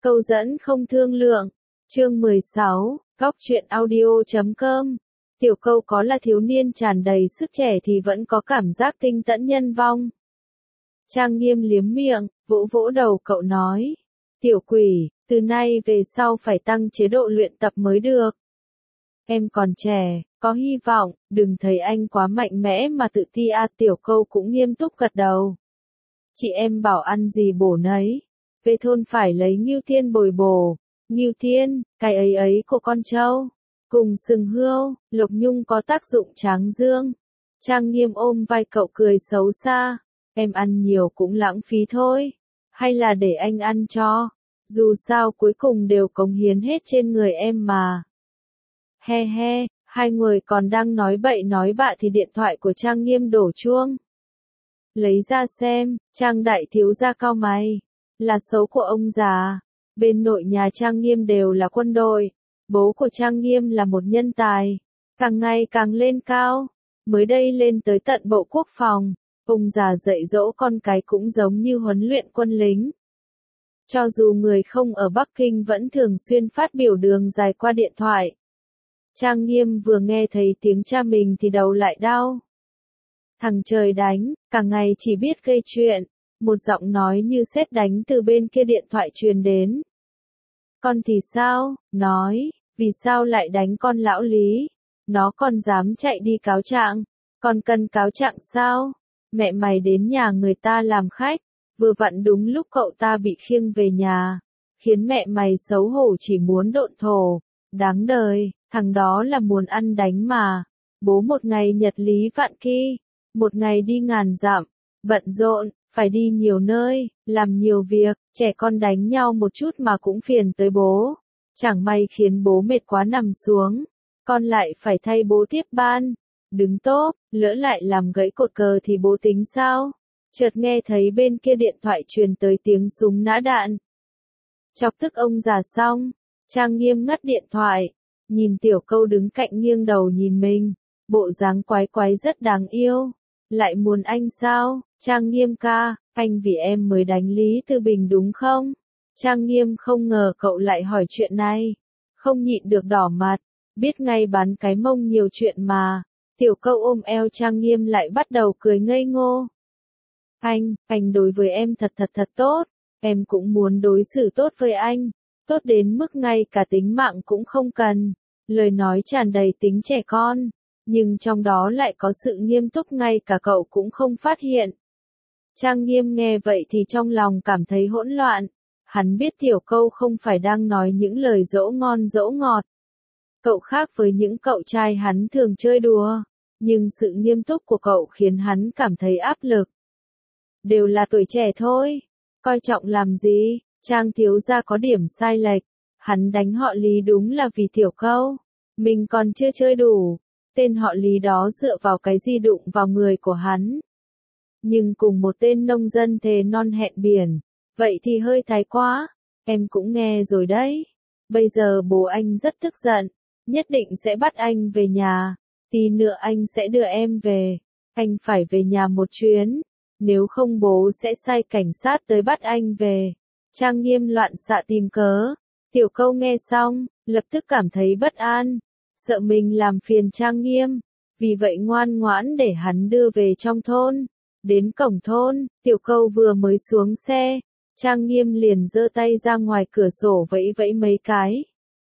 Câu dẫn không thương lượng. Chương 16, Góc truyện audio.com. Tiểu Câu có là thiếu niên tràn đầy sức trẻ thì vẫn có cảm giác tinh tẫn nhân vong. Trang Nghiêm liếm miệng, vỗ vỗ đầu cậu nói. Tiểu quỷ, từ nay về sau phải tăng chế độ luyện tập mới được. Em còn trẻ, có hy vọng, đừng thấy anh quá mạnh mẽ mà tự ti à. Tiểu Câu cũng nghiêm túc gật đầu. Chị em bảo ăn gì bổ nấy. Về thôn phải lấy Ngưu Thiên bồi bổ. Ngưu Thiên, cái ấy của con trâu. Cùng sừng hươu, Lục Nhung có tác dụng tráng dương. Trang Nghiêm ôm vai cậu cười xấu xa. Em ăn nhiều cũng lãng phí thôi. Hay là để anh ăn cho. Dù sao cuối cùng đều cống hiến hết trên người em mà. He he, hai người còn đang nói bậy nói bạ thì điện thoại của Trang Nghiêm đổ chuông. Lấy ra xem, Trang đại thiếu gia cau mày. Là số của ông già. Bên nội nhà Trang Nghiêm đều là quân đội. Bố của Trang Nghiêm là một nhân tài. Càng ngày càng lên cao. Mới đây lên tới tận Bộ Quốc phòng. Ông già dạy dỗ con cái cũng giống như huấn luyện quân lính. Cho dù người không ở Bắc Kinh vẫn thường xuyên phát biểu đường dài qua điện thoại. Trang Nghiêm vừa nghe thấy tiếng cha mình thì đầu lại đau. Thằng trời đánh, cả ngày chỉ biết gây chuyện. Một giọng nói như sét đánh từ bên kia điện thoại truyền đến. Con thì sao? Nói, vì sao lại đánh con lão Lý? Nó còn dám chạy đi cáo trạng. Còn cần cáo trạng sao? Mẹ mày đến nhà người ta làm khách. Vừa vặn đúng lúc cậu ta bị khiêng về nhà. Khiến mẹ mày xấu hổ chỉ muốn độn thổ. Đáng đời, thằng đó là muốn ăn đánh mà. Bố một ngày nhật lý vạn kỳ. Một ngày đi ngàn dặm. Bận rộn, phải đi nhiều nơi, làm nhiều việc. Trẻ con đánh nhau một chút mà cũng phiền tới bố. Chẳng may khiến bố mệt quá nằm xuống. Con lại phải thay bố tiếp ban. Đứng tốt, lỡ lại làm gãy cột cờ thì bố tính sao? Chợt nghe thấy bên kia điện thoại truyền tới tiếng súng nã đạn. Chọc tức ông già xong, Trang Nghiêm ngắt điện thoại, nhìn Tiểu Câu đứng cạnh nghiêng đầu nhìn mình, bộ dáng quái quái rất đáng yêu. Lại muốn anh sao? Trang Nghiêm ca, anh vì em mới đánh Lý Tư Bình đúng không? Trang Nghiêm không ngờ cậu lại hỏi chuyện này, không nhịn được đỏ mặt, biết ngay bán cái mông nhiều chuyện mà. Tiểu Câu ôm eo Trang Nghiêm lại bắt đầu cười ngây ngô. Anh đối với em thật tốt, em cũng muốn đối xử tốt với anh, tốt đến mức ngay cả tính mạng cũng không cần. Lời nói tràn đầy tính trẻ con, nhưng trong đó lại có sự nghiêm túc ngay cả cậu cũng không phát hiện. Trang Nghiêm nghe vậy thì trong lòng cảm thấy hỗn loạn, hắn biết Tiểu Câu không phải đang nói những lời dỗ ngon dỗ ngọt. Cậu khác với những cậu trai hắn thường chơi đùa, nhưng sự nghiêm túc của cậu khiến hắn cảm thấy áp lực. Đều là tuổi trẻ thôi, coi trọng làm gì? Trang thiếu gia có điểm sai lệch, hắn đánh họ Lý đúng là vì Tiểu Câu, mình còn chưa chơi đủ, tên họ Lý đó dựa vào cái gì đụng vào người của hắn. Nhưng cùng một tên nông dân thề non hẹn biển, vậy thì hơi thái quá, em cũng nghe rồi đấy. Bây giờ bố anh rất tức giận, nhất định sẽ bắt anh về nhà, tí nữa anh sẽ đưa em về, anh phải về nhà một chuyến. Nếu không bố sẽ sai cảnh sát tới bắt anh về. Trang Nghiêm loạn xạ tìm cớ. Tiểu Câu nghe xong, lập tức cảm thấy bất an. Sợ mình làm phiền Trang Nghiêm. Vì vậy ngoan ngoãn để hắn đưa về trong thôn. Đến cổng thôn, Tiểu Câu vừa mới xuống xe. Trang Nghiêm liền giơ tay ra ngoài cửa sổ vẫy vẫy mấy cái.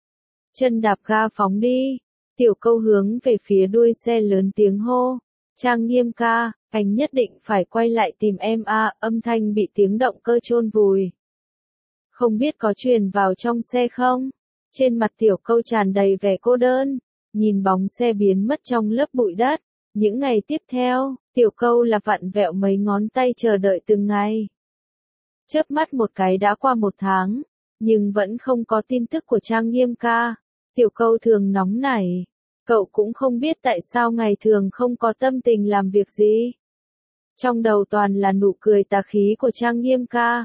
Chân đạp ga phóng đi. Tiểu Câu hướng về phía đuôi xe lớn tiếng hô. Trang Nghiêm ca, anh nhất định phải quay lại tìm em à. Âm thanh bị tiếng động cơ chôn vùi. Không biết có truyền vào trong xe không? Trên mặt Tiểu Câu tràn đầy vẻ cô đơn, nhìn bóng xe biến mất trong lớp bụi đất. Những ngày tiếp theo, Tiểu Câu là vặn vẹo mấy ngón tay chờ đợi từng ngày. Chớp mắt một cái đã qua một tháng, nhưng vẫn không có tin tức của Trang Nghiêm ca. Tiểu Câu thường nóng nảy. Cậu cũng không biết tại sao ngày thường không có tâm tình làm việc gì. Trong đầu toàn là nụ cười tà khí của Trang Nghiêm ca.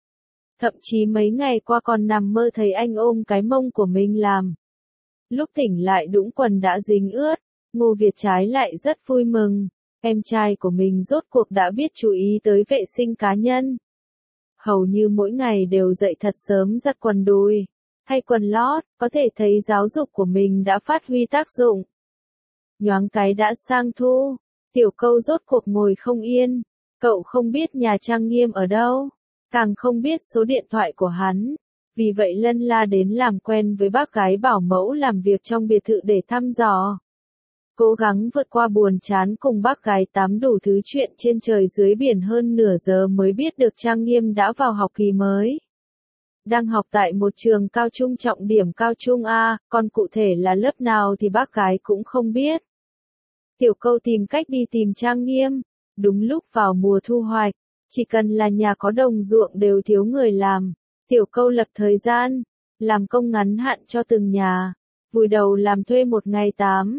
Thậm chí mấy ngày qua còn nằm mơ thấy anh ôm cái mông của mình làm. Lúc tỉnh lại đũng quần đã dính ướt, Ngô Việt trái lại rất vui mừng. Em trai của mình rốt cuộc đã biết chú ý tới vệ sinh cá nhân. hầu như mỗi ngày đều dậy thật sớm giặt quần đùi, thay quần lót, có thể thấy giáo dục của mình đã phát huy tác dụng. Nhoáng cái đã sang thu, Tiểu Câu rốt cuộc ngồi không yên, cậu không biết nhà Trang Nghiêm ở đâu, càng không biết số điện thoại của hắn, vì vậy lân la đến làm quen với bác gái bảo mẫu làm việc trong biệt thự để thăm dò. Cố gắng vượt qua buồn chán cùng bác gái tám đủ thứ chuyện trên trời dưới biển hơn nửa giờ mới biết được Trang Nghiêm đã vào học kỳ mới. Đang học tại một trường cao trung trọng điểm cao trung A, còn cụ thể là lớp nào thì bác gái cũng không biết. Tiểu Câu tìm cách đi tìm Trang Nghiêm, đúng lúc vào mùa thu hoạch, chỉ cần là nhà có đồng ruộng đều thiếu người làm. Tiểu Câu lập thời gian, làm công ngắn hạn cho từng nhà, vùi đầu làm thuê một ngày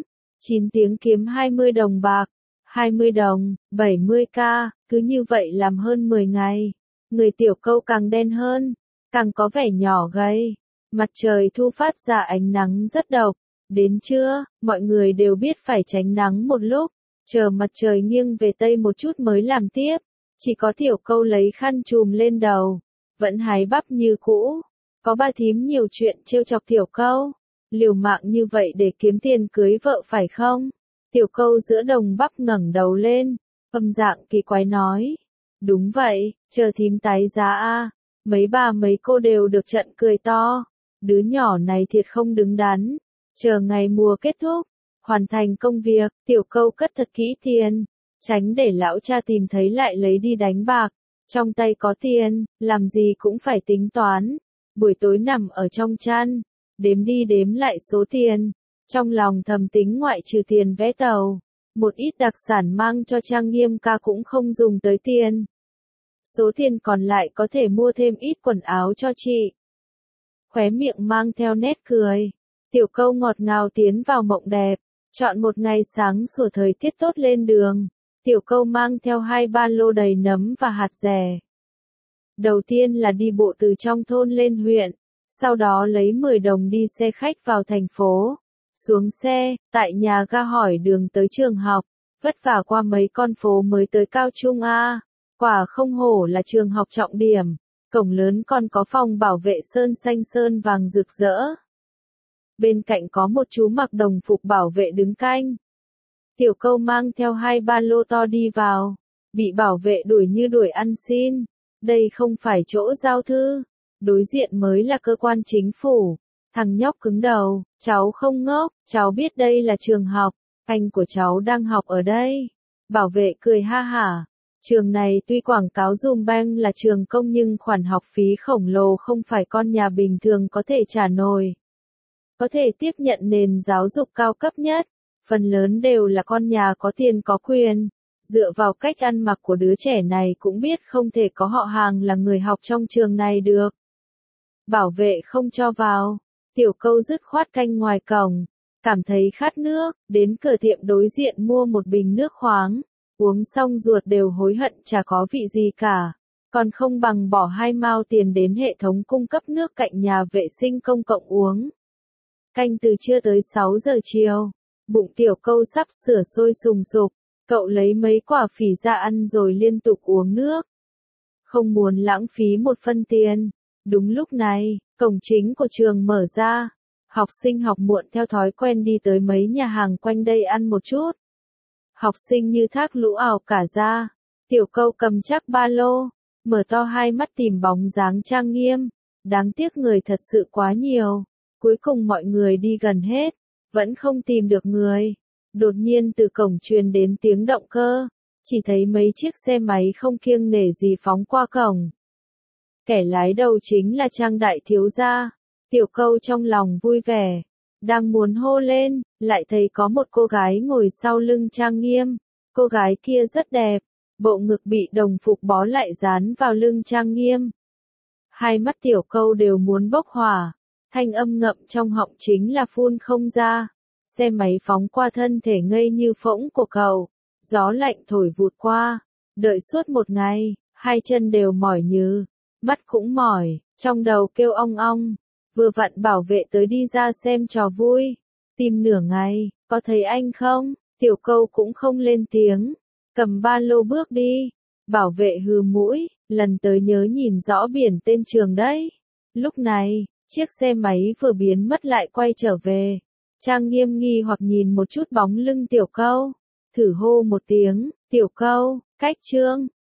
9 tiếng kiếm 20 đồng bạc, 20 đồng, 70k, cứ như vậy làm hơn 10 ngày. Người Tiểu Câu càng đen hơn, càng có vẻ nhỏ gầy. Mặt trời thu phát ra ánh nắng rất độc. Đến trưa, mọi người đều biết phải tránh nắng một lúc, chờ mặt trời nghiêng về tây một chút mới làm tiếp. Chỉ có Tiểu Câu lấy khăn trùm lên đầu, vẫn hái bắp như cũ. Có ba thím nhiều chuyện trêu chọc Tiểu Câu. Liều mạng như vậy để kiếm tiền cưới vợ phải không? Tiểu Câu giữa đồng bắp ngẩng đầu lên, âm dạng kỳ quái nói. Đúng vậy, chờ thím tái giá a. Mấy bà mấy cô đều được trận cười to. Đứa nhỏ này thiệt không đứng đắn. Chờ ngày mùa kết thúc, hoàn thành công việc, Tiểu Câu cất thật kỹ tiền, tránh để lão cha tìm thấy lại lấy đi đánh bạc. Trong tay có tiền, làm gì cũng phải tính toán. Buổi tối nằm ở trong chăn, đếm đi đếm lại số tiền, trong lòng thầm tính ngoại trừ tiền vé tàu, một ít đặc sản mang cho Trang Nghiêm ca cũng không dùng tới tiền. Số tiền còn lại có thể mua thêm ít quần áo cho chị. Khóe miệng mang theo nét cười, Tiểu Câu ngọt ngào tiến vào mộng đẹp, chọn một ngày sáng sủa thời tiết tốt lên đường. Tiểu Câu mang theo 2 ba lô đầy nấm và hạt dẻ. Đầu tiên là đi bộ từ trong thôn lên huyện, sau đó lấy 10 đồng đi xe khách vào thành phố. Xuống xe, tại nhà ga hỏi đường tới trường học, vất vả qua mấy con phố mới tới cao trung A. Quả không hổ là trường học trọng điểm, cổng lớn còn có phòng bảo vệ sơn xanh sơn vàng rực rỡ. Bên cạnh có một chú mặc đồng phục bảo vệ đứng canh. Tiểu Câu mang theo 2 ba lô to đi vào, bị bảo vệ đuổi như đuổi ăn xin. Đây không phải chỗ giao thư, đối diện mới là cơ quan chính phủ. Thằng nhóc cứng đầu, cháu không ngốc, cháu biết đây là trường học, anh của cháu đang học ở đây. Bảo vệ cười ha hả. Trường này tuy quảng cáo dùm beng là trường công nhưng khoản học phí khổng lồ không phải con nhà bình thường có thể trả nổi. Có thể tiếp nhận nền giáo dục cao cấp nhất, phần lớn đều là con nhà có tiền có quyền. Dựa vào cách ăn mặc của đứa trẻ này cũng biết không thể có họ hàng là người học trong trường này được. Bảo vệ không cho vào, Tiểu Câu dứt khoát canh ngoài cổng, cảm thấy khát nước, đến cửa tiệm đối diện mua một bình nước khoáng, uống xong ruột đều hối hận chả có vị gì cả, còn không bằng bỏ 2 mao tiền đến hệ thống cung cấp nước cạnh nhà vệ sinh công cộng uống. Canh từ trưa tới 6 giờ chiều, bụng Tiểu Câu sắp sửa sôi sùng sục. Cậu lấy mấy quả phỉ ra ăn rồi liên tục uống nước. Không muốn lãng phí một phân tiền. Đúng lúc này, cổng chính của trường mở ra. Học sinh học muộn theo thói quen đi tới mấy nhà hàng quanh đây ăn một chút. Học sinh như thác lũ ảo cả ra. Tiểu Câu cầm chắc ba lô, mở to hai mắt tìm bóng dáng Trang Nghiêm. Đáng tiếc người thật sự quá nhiều. Cuối cùng mọi người đi gần hết, vẫn không tìm được người. Đột nhiên từ cổng truyền đến tiếng động cơ, chỉ thấy mấy chiếc xe máy không kiêng nể gì phóng qua cổng. Kẻ lái đầu chính là Trang đại thiếu gia. Tiểu Câu trong lòng vui vẻ, đang muốn hô lên, lại thấy có một cô gái ngồi sau lưng Trang Nghiêm. Cô gái kia rất đẹp, bộ ngực bị đồng phục bó lại dán vào lưng Trang Nghiêm. Hai mắt Tiểu Câu đều muốn bốc hỏa, thanh âm ngậm trong họng chính là phun không ra. Xe máy phóng qua thân thể ngây như phỗng của cậu, gió lạnh thổi vụt qua, đợi suốt một ngày, hai chân đều mỏi nhừ, mắt cũng mỏi, trong đầu kêu ong ong, vừa vặn bảo vệ tới đi ra xem trò vui, tìm nửa ngày, có thấy anh không? Tiểu Câu cũng không lên tiếng, cầm ba lô bước đi, bảo vệ hừ mũi, lần tới nhớ nhìn rõ biển tên trường đấy. Lúc này, chiếc xe máy vừa biến mất lại quay trở về. Trang Nghiêm nghi hoặc nhìn một chút bóng lưng Tiểu Câu, thử hô một tiếng, Tiểu Câu, cách Trương.